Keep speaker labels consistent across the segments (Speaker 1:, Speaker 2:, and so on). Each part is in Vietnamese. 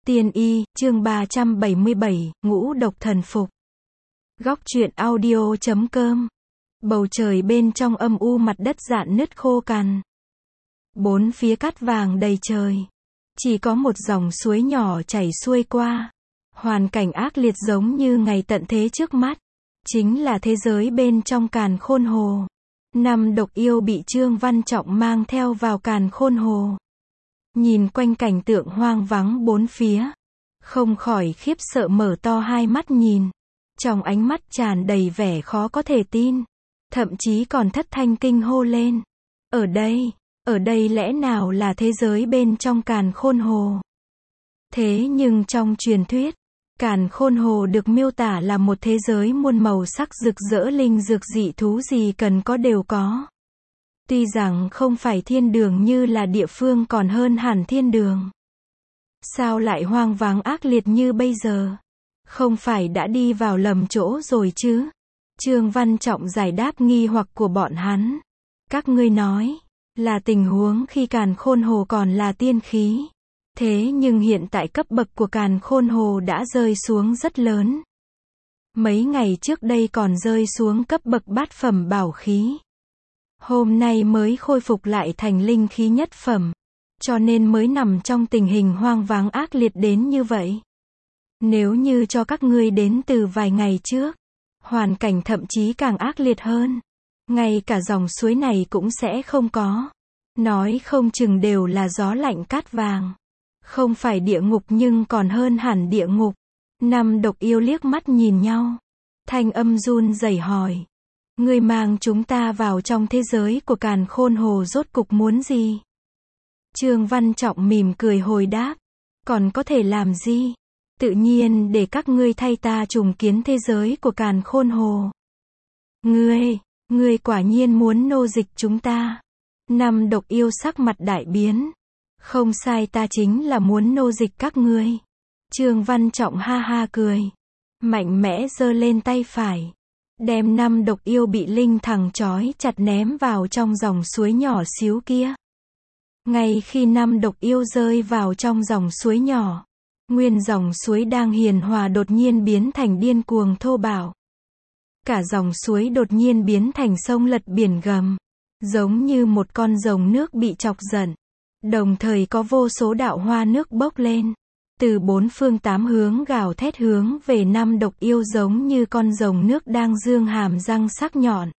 Speaker 1: Tiên y, chương 377, ngũ độc thần phục. Góc truyện audio.com. Bầu trời bên trong âm u, mặt đất rạn nứt khô cằn. Bốn phía cát vàng đầy trời. Chỉ có một dòng suối nhỏ chảy xuôi qua. Hoàn cảnh ác liệt giống như ngày tận thế trước mắt. Chính là thế giới bên trong càn khôn hồ. Năm độc yêu bị Trương Văn Trọng mang theo vào càn khôn hồ. Nhìn quanh cảnh tượng hoang vắng bốn phía, không khỏi khiếp sợ mở to hai mắt nhìn. Trong ánh mắt tràn đầy vẻ khó có thể tin. Thậm chí còn thất thanh kinh hô lên. Ở đây lẽ nào là thế giới bên trong càn khôn hồ? Thế nhưng trong truyền thuyết, càn khôn hồ được miêu tả là một thế giới muôn màu sắc rực rỡ, linh dược dị thú gì cần có đều có. Tuy rằng không phải thiên đường như là địa phương còn hơn hẳn thiên đường. Sao lại hoang vắng ác liệt như bây giờ? Không phải đã đi vào lầm chỗ rồi chứ? Trương Văn Trọng giải đáp nghi hoặc của bọn hắn. Các ngươi nói, là tình huống khi càn khôn hồ còn là tiên khí. Thế nhưng hiện tại cấp bậc của càn khôn hồ đã rơi xuống rất lớn. Mấy ngày trước đây còn rơi xuống cấp bậc bát phẩm bảo khí. Hôm nay mới khôi phục lại thành linh khí nhất phẩm. Cho nên mới nằm trong tình hình hoang vắng ác liệt đến như vậy. Nếu như cho các ngươi đến từ vài ngày trước, hoàn cảnh thậm chí càng ác liệt hơn. Ngay cả dòng suối này cũng sẽ không có. Nói không chừng đều là gió lạnh cát vàng. Không phải địa ngục nhưng còn hơn hẳn địa ngục. Năm độc yêu liếc mắt nhìn nhau. Thanh âm run rẩy hỏi. Ngươi mang chúng ta vào trong thế giới của càn khôn hồ rốt cục muốn gì? Trương Văn Trọng mỉm cười hồi đáp. Còn có thể làm gì? Tự nhiên để các ngươi thay ta trùng kiến thế giới của càn khôn hồ. Ngươi quả nhiên muốn nô dịch chúng ta. Năm độc yêu sắc mặt đại biến. Không sai, ta chính là muốn nô dịch các ngươi. Trương Văn Trọng ha ha cười. Mạnh mẽ giơ lên tay phải. Đem năm độc yêu bị linh thằng trói chặt ném vào trong dòng suối nhỏ xíu kia. Ngay khi năm độc yêu rơi vào trong dòng suối nhỏ, nguyên dòng suối đang hiền hòa đột nhiên biến thành điên cuồng thô bạo. Cả dòng suối đột nhiên biến thành sông lật biển gầm, giống như một con rồng nước bị chọc giận. Đồng thời có vô số đạo hoa nước bốc lên, từ bốn phương tám hướng gào thét hướng về năm độc yêu, giống như con rồng nước đang giương hàm răng sắc nhọn.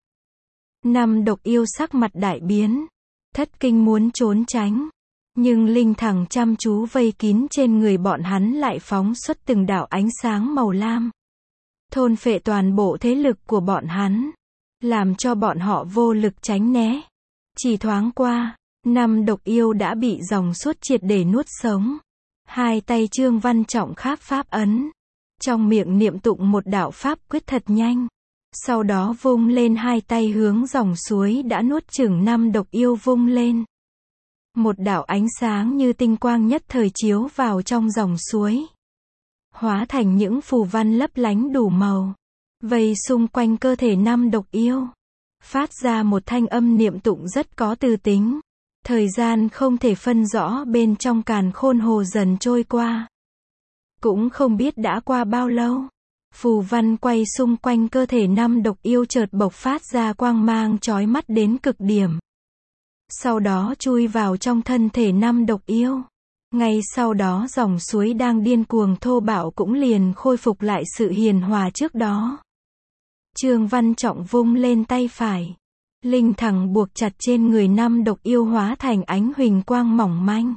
Speaker 1: Năm độc yêu sắc mặt đại biến, thất kinh muốn trốn tránh, nhưng linh thẳng chăm chú vây kín trên người bọn hắn lại phóng xuất từng đạo ánh sáng màu lam, thôn phệ toàn bộ thế lực của bọn hắn, làm cho bọn họ vô lực tránh né. Chỉ thoáng qua, năm độc yêu đã bị dòng suốt triệt để nuốt sống. Hai tay Trương Văn Trọng kháp pháp ấn, trong miệng niệm tụng một đạo pháp quyết thật nhanh. Sau đó vung lên hai tay hướng dòng suối đã nuốt chửng năm độc yêu vung lên. Một đạo ánh sáng như tinh quang nhất thời chiếu vào trong dòng suối, hóa thành những phù văn lấp lánh đủ màu, vây xung quanh cơ thể năm độc yêu, phát ra một thanh âm niệm tụng rất có tư tính. Thời gian không thể phân rõ bên trong càn khôn hồ dần trôi qua. Cũng không biết đã qua bao lâu. Phù văn quay xung quanh cơ thể năm độc yêu chợt bộc phát ra quang mang chói mắt đến cực điểm. Sau đó chui vào trong thân thể năm độc yêu. Ngay sau đó dòng suối đang điên cuồng thô bạo cũng liền khôi phục lại sự hiền hòa trước đó. Trương Văn Trọng vung lên tay phải. Linh thẳng buộc chặt trên người năm độc yêu hóa thành ánh huỳnh quang mỏng manh,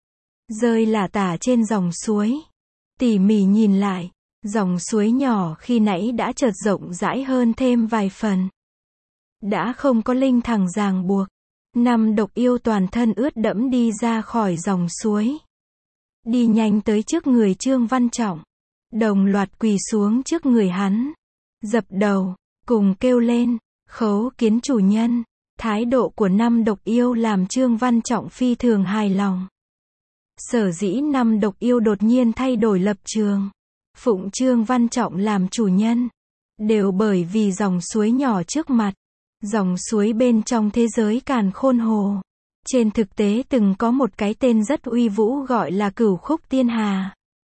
Speaker 1: rơi lả tả trên dòng suối. Tỉ mỉ nhìn lại, dòng suối nhỏ khi nãy đã chợt rộng rãi hơn thêm vài phần. Đã không có linh thẳng ràng buộc. Năm độc yêu toàn thân ướt đẫm đi ra khỏi dòng suối. Đi nhanh tới trước người Trương Văn Trọng. Đồng loạt quỳ xuống trước người hắn. Dập đầu, cùng kêu lên. Khấu kiến chủ nhân. Thái độ của năm độc yêu làm Trương Văn Trọng phi thường hài lòng. Sở dĩ năm độc yêu đột nhiên thay đổi lập trường, phụng Trương Văn Trọng làm chủ nhân, đều bởi vì dòng suối nhỏ trước mặt. Dòng suối bên trong thế giới càn khôn hồ. Trên thực tế từng có một cái tên rất uy vũ gọi là Cửu Khúc Tiên Hà.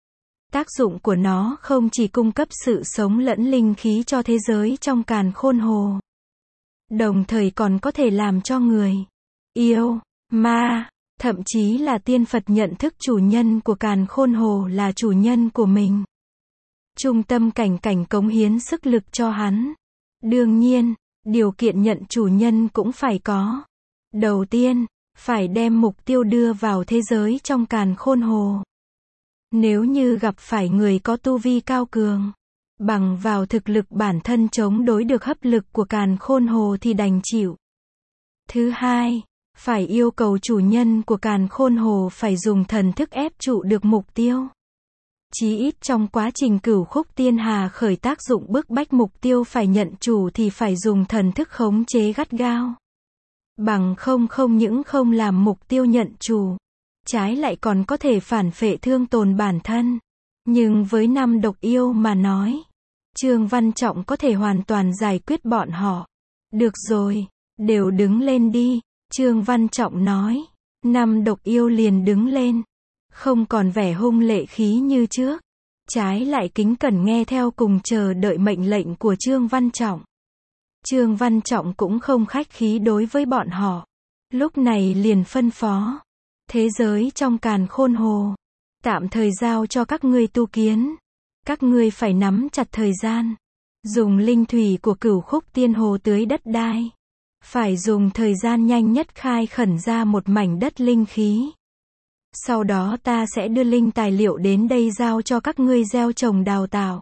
Speaker 1: Tác dụng của nó không chỉ cung cấp sự sống lẫn linh khí cho thế giới trong càn khôn hồ, đồng thời còn có thể làm cho người, yêu, ma, thậm chí là tiên Phật nhận thức chủ nhân của càn khôn hồ là chủ nhân của mình. Trung tâm cảnh cảnh cống hiến sức lực cho hắn. Đương nhiên, điều kiện nhận chủ nhân cũng phải có. Đầu tiên, phải đem mục tiêu đưa vào thế giới trong càn khôn hồ. Nếu như gặp phải người có tu vi cao cường, bằng vào thực lực bản thân chống đối được hấp lực của càn khôn hồ thì đành chịu. Thứ hai, phải yêu cầu chủ nhân của càn khôn hồ phải dùng thần thức ép trụ được mục tiêu. Chí ít trong quá trình cửu khúc tiên hà khởi tác dụng bức bách mục tiêu phải nhận chủ thì phải dùng thần thức khống chế gắt gao. Bằng không những không làm mục tiêu nhận chủ, trái lại còn có thể phản phệ thương tồn bản thân. Nhưng với 5 độc yêu mà nói, Trương Văn Trọng có thể hoàn toàn giải quyết bọn họ. Được rồi, đều đứng lên đi, Trương Văn Trọng nói. 5 độc yêu liền đứng lên, không còn vẻ hung lệ khí như trước, trái lại kính cẩn nghe theo cùng chờ đợi mệnh lệnh của Trương Văn Trọng. Trương Văn Trọng cũng không khách khí đối với bọn họ, lúc này liền phân phó, thế giới trong càn khôn hồ, tạm thời giao cho các ngươi tu kiến, các ngươi phải nắm chặt thời gian, dùng linh thủy của cửu khúc tiên hồ tưới đất đai, phải dùng thời gian nhanh nhất khai khẩn ra một mảnh đất linh khí. Sau đó ta sẽ đưa linh tài liệu đến đây giao cho các ngươi gieo trồng đào tạo.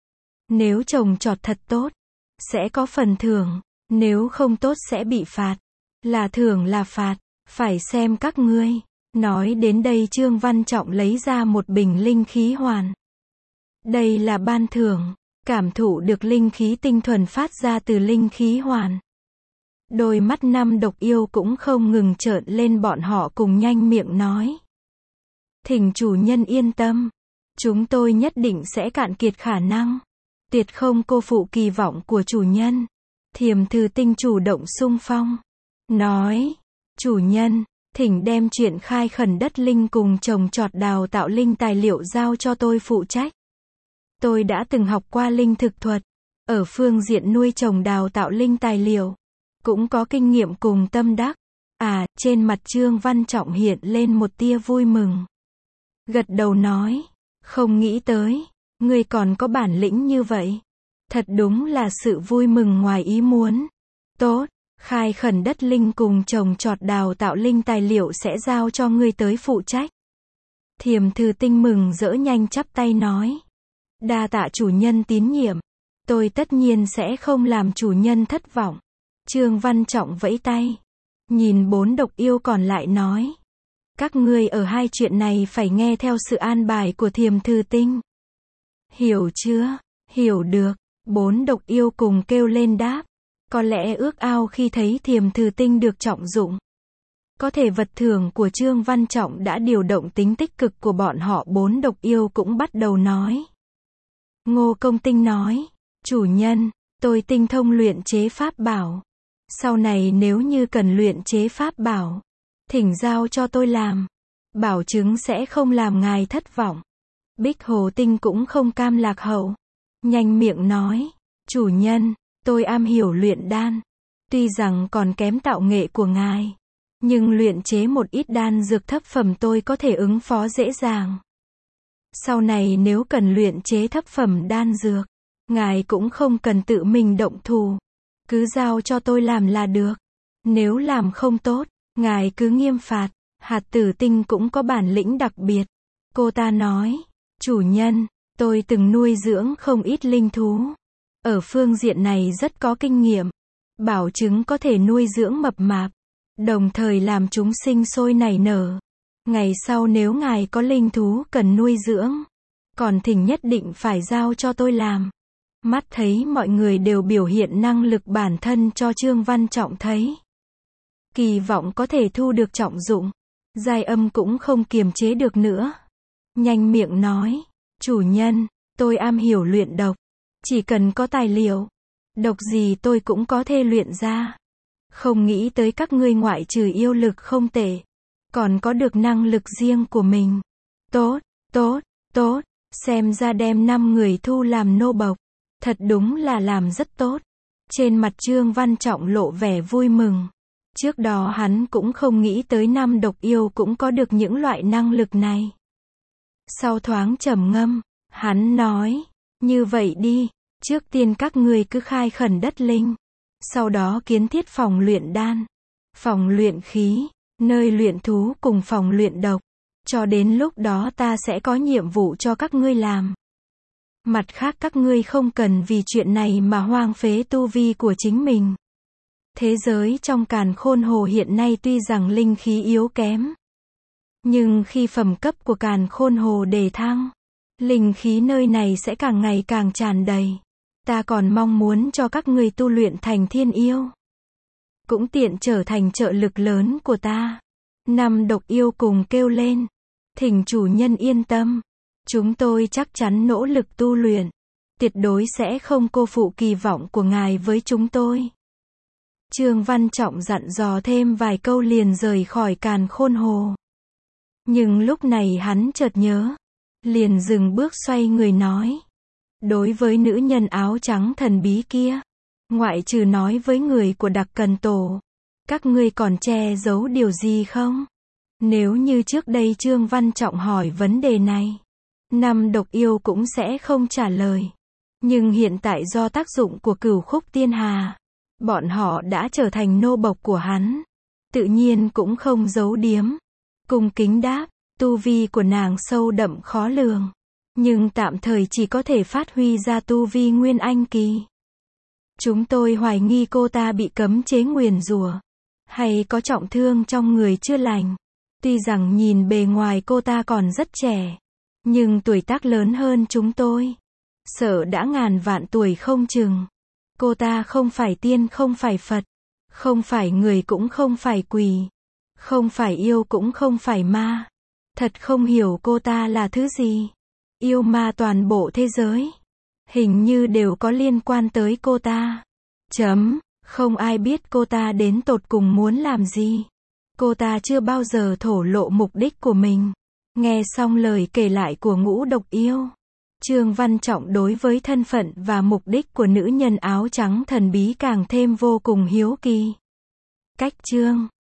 Speaker 1: Nếu trồng trọt thật tốt, sẽ có phần thưởng, nếu không tốt sẽ bị phạt. Là thưởng là phạt, phải xem các ngươi. Nói đến đây Trương Văn Trọng lấy ra một bình linh khí hoàn. Đây là ban thưởng, cảm thụ được linh khí tinh thuần phát ra từ linh khí hoàn. Đôi mắt 5 độc yêu cũng không ngừng trợn lên, bọn họ cùng nhanh miệng nói. Thỉnh chủ nhân yên tâm, chúng tôi nhất định sẽ cạn kiệt khả năng, tuyệt không cô phụ kỳ vọng của chủ nhân. Thiềm Thư Tinh chủ động xung phong, nói, chủ nhân, thỉnh đem chuyện khai khẩn đất linh cùng trồng trọt đào tạo linh tài liệu giao cho tôi phụ trách. Tôi đã từng học qua linh thực thuật, ở phương diện nuôi trồng đào tạo linh tài liệu, cũng có kinh nghiệm cùng tâm đắc. Trên mặt Trương Văn Trọng hiện lên một tia vui mừng. Gật đầu nói, không nghĩ tới, ngươi còn có bản lĩnh như vậy. Thật đúng là sự vui mừng ngoài ý muốn. Tốt, khai khẩn đất linh cùng trồng trọt đào tạo linh tài liệu sẽ giao cho ngươi tới phụ trách. Thiềm Thư Tinh mừng rỡ nhanh chắp tay nói. Đa tạ chủ nhân tín nhiệm. Tôi tất nhiên sẽ không làm chủ nhân thất vọng. Trương Văn Trọng vẫy tay. Nhìn 4 độc yêu còn lại nói. Các ngươi ở hai chuyện này phải nghe theo sự an bài của Thiềm Thư Tinh. Hiểu chưa? Hiểu được. 4 độc yêu cùng kêu lên đáp. Có lẽ ước ao khi thấy Thiềm Thư Tinh được trọng dụng. Có thể vật thưởng của Trương Văn Trọng đã điều động tính tích cực của bọn họ. 4 độc yêu cũng bắt đầu nói. Ngô Công Tinh nói. Chủ nhân, tôi tinh thông luyện chế pháp bảo. Sau này nếu như cần luyện chế pháp bảo, thỉnh giao cho tôi làm. Bảo chứng sẽ không làm ngài thất vọng. Bích Hồ Tinh cũng không cam lạc hậu. Nhanh miệng nói. Chủ nhân, tôi am hiểu luyện đan. Tuy rằng còn kém tạo nghệ của ngài, nhưng luyện chế một ít đan dược thấp phẩm tôi có thể ứng phó dễ dàng. Sau này nếu cần luyện chế thấp phẩm đan dược, ngài cũng không cần tự mình động thủ. Cứ giao cho tôi làm là được. Nếu làm không tốt, ngài cứ nghiêm phạt. Hạt Tử Tinh cũng có bản lĩnh đặc biệt. Cô ta nói, chủ nhân, tôi từng nuôi dưỡng không ít linh thú. Ở phương diện này rất có kinh nghiệm. Bảo chứng có thể nuôi dưỡng mập mạp, đồng thời làm chúng sinh sôi nảy nở. Ngày sau nếu ngài có linh thú cần nuôi dưỡng, còn thỉnh nhất định phải giao cho tôi làm. Mắt thấy mọi người đều biểu hiện năng lực bản thân cho Trương Văn Trọng thấy. Kỳ vọng có thể thu được trọng dụng. Giai Âm cũng không kiềm chế được nữa. Nhanh miệng nói, chủ nhân, tôi am hiểu luyện độc. Chỉ cần có tài liệu, độc gì tôi cũng có thể luyện ra. Không nghĩ tới các ngươi ngoại trừ yêu lực không tệ, còn có được năng lực riêng của mình. Tốt, tốt, tốt, Xem ra đem 5 người thu làm nô bộc. Thật đúng là làm rất tốt. Trên mặt Trương Văn Trọng lộ vẻ vui mừng. Trước đó hắn cũng không nghĩ tới năm độc yêu cũng có được những loại năng lực này. Sau thoáng trầm ngâm, hắn nói, như vậy đi, trước tiên các ngươi cứ khai khẩn đất linh. Sau đó kiến thiết phòng luyện đan, phòng luyện khí, nơi luyện thú cùng phòng luyện độc. Cho đến lúc đó ta sẽ có nhiệm vụ cho các ngươi làm. Mặt khác các ngươi không cần vì chuyện này mà hoang phế tu vi của chính mình. Thế giới trong Càn Khôn Hồ hiện nay tuy rằng linh khí yếu kém, nhưng khi phẩm cấp của Càn Khôn Hồ đề thăng, linh khí nơi này sẽ càng ngày càng tràn đầy. Ta còn mong muốn cho các ngươi tu luyện thành thiên yêu, cũng tiện trở thành trợ lực lớn của ta. Năm độc yêu cùng kêu lên, thỉnh chủ nhân yên tâm, chúng tôi chắc chắn nỗ lực tu luyện, tuyệt đối sẽ không cô phụ kỳ vọng của ngài với chúng tôi. Trương Văn Trọng dặn dò thêm vài câu liền rời khỏi Càn Khôn Hồ. Nhưng lúc này hắn chợt nhớ, liền dừng bước xoay người nói. Đối với nữ nhân áo trắng thần bí kia, ngoại trừ nói với người của Đặc Cần Tổ, các ngươi còn che giấu điều gì không? Nếu như trước đây Trương Văn Trọng hỏi vấn đề này, năm độc yêu cũng sẽ không trả lời. Nhưng hiện tại do tác dụng của Cửu Khúc Tiên Hà, bọn họ đã trở thành nô bộc của hắn. Tự nhiên cũng không giấu điếm. Cung kính đáp, tu vi của nàng sâu đậm khó lường. Nhưng tạm thời chỉ có thể phát huy ra tu vi Nguyên Anh kỳ. Chúng tôi hoài nghi cô ta bị cấm chế nguyền rủa, hay có trọng thương trong người chưa lành. Tuy rằng nhìn bề ngoài cô ta còn rất trẻ, nhưng tuổi tác lớn hơn chúng tôi. Sợ đã ngàn vạn tuổi không chừng. Cô ta không phải tiên không phải Phật, không phải người cũng không phải quỷ, không phải yêu cũng không phải ma. Thật không hiểu cô ta là thứ gì. Yêu ma toàn bộ thế giới, hình như đều có liên quan tới cô ta. Không ai biết cô ta đến tột cùng muốn làm gì. Cô ta chưa bao giờ thổ lộ mục đích của mình. Nghe xong lời kể lại của ngũ độc yêu, Trương Văn Trọng đối với thân phận và mục đích của nữ nhân áo trắng thần bí càng thêm vô cùng hiếu kỳ. Cách chương